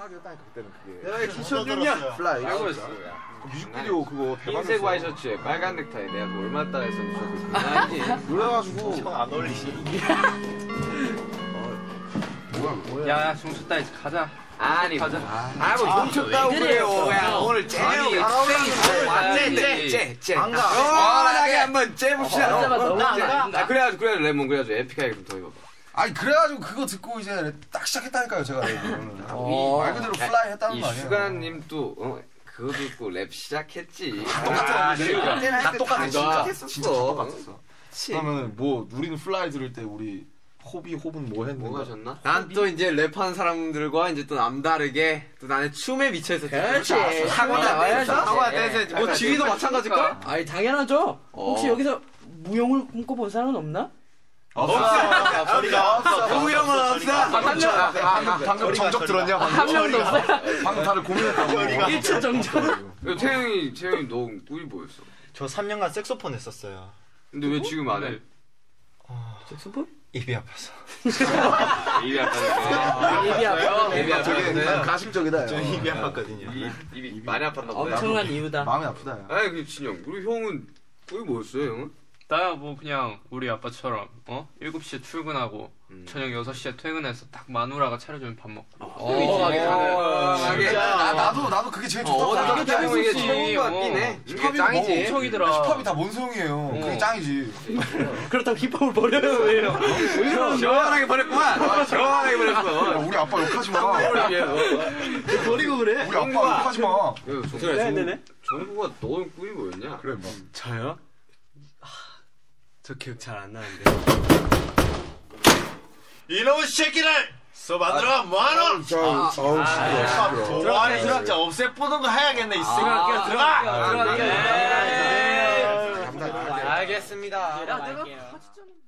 편하게 했다니까 그때는 그게. 내가 2006년 플라이. 알고 있어. 뮤직비디오 그거 흰색 와이셔츠에 빨간 넥타이 내가 뭐 얼마 따라 했었는지 그날이 그래가지고 형안 어울리시. 뭐야. 야 종쳤다 이제 가자. 아니 가자. 뭐 훔쳤다고 그래요. 야 오늘 째요. 째. 안 가. 시원하게 한번 째봅시다. 안 그래가지고 레몬 그래가지고 에픽하게 좀 더 입어봐. 아니 그래가지고 그거 듣고 이제 딱 시작했다니까요 제가 랩을. 말 그대로 플라이 했다는 거 아니에요. 슈가님 또 그거 듣고 랩 시작했지. 다 똑같아 진짜. 했었어. 진짜 다 똑같았어. 그러면 뭐 우리는 플라이 들을 때 우리 호흡은 뭐 했는가? 뭐 하셨나? 난 또 이제 랩하는 사람들과 이제 또 남다르게 또 나는 춤에 미쳐 있었지. 그렇지. 학원 댄스. 뭐 지휘도 마찬가지일걸? 아니 당연하죠. 혹시 여기서 무용을 꿈꿔본 사람은 없나? 없어. 저리가 없어. 동일형은 없어. 방금 정적 들었냐? 한 명도 없어요. 방금 다들 고민했다고. 1차 정정. 태영이 너 꿀이 뭐였어? 저 3년간 색소폰 했었어요. 근데 왜 지금 안 해? 색소폰? 입이 아파서. 입이 아팠는데. 입이 아파. 입이 아팠는데. 가식적이다. 저 입이 아팠거든요. 입이 많이 아팠나 보다. 엄청난 이유다. 마음이 아프다. 야. 아니 그 진영 우리 형은 꿀이 뭐였어요 형은? 나야 뭐 그냥 우리 아빠처럼 7시에 출근하고 저녁 6시에 퇴근해서 딱 마누라가 차려주면 밥 먹고. 나도 그게 제일 좋다고 어떻게 생각해. 보면 이게 최고인 것 같긴 해. 이게 짱이지. 척이더라. 힙합이 다 뭔 소용이에요. 그게 짱이지. 그렇다고 힙합을 버려요 왜요? 시원하게 버렸구만. 시원하게 버렸어. 야, 우리 아빠 욕하지 마. 버리고 그래? 우리 아빠 욕하지 마. 네네. 정국아 너는 꿀이 뭐였냐? 그래 뭐. 저요? 저 기억 잘 안 나는데. 이놈의 새끼를 써봤더라 뭐하노? 도안이 수락자 없애보는 거 해야겠네 이 새끼야. 들어가. 알겠습니다. 야 내가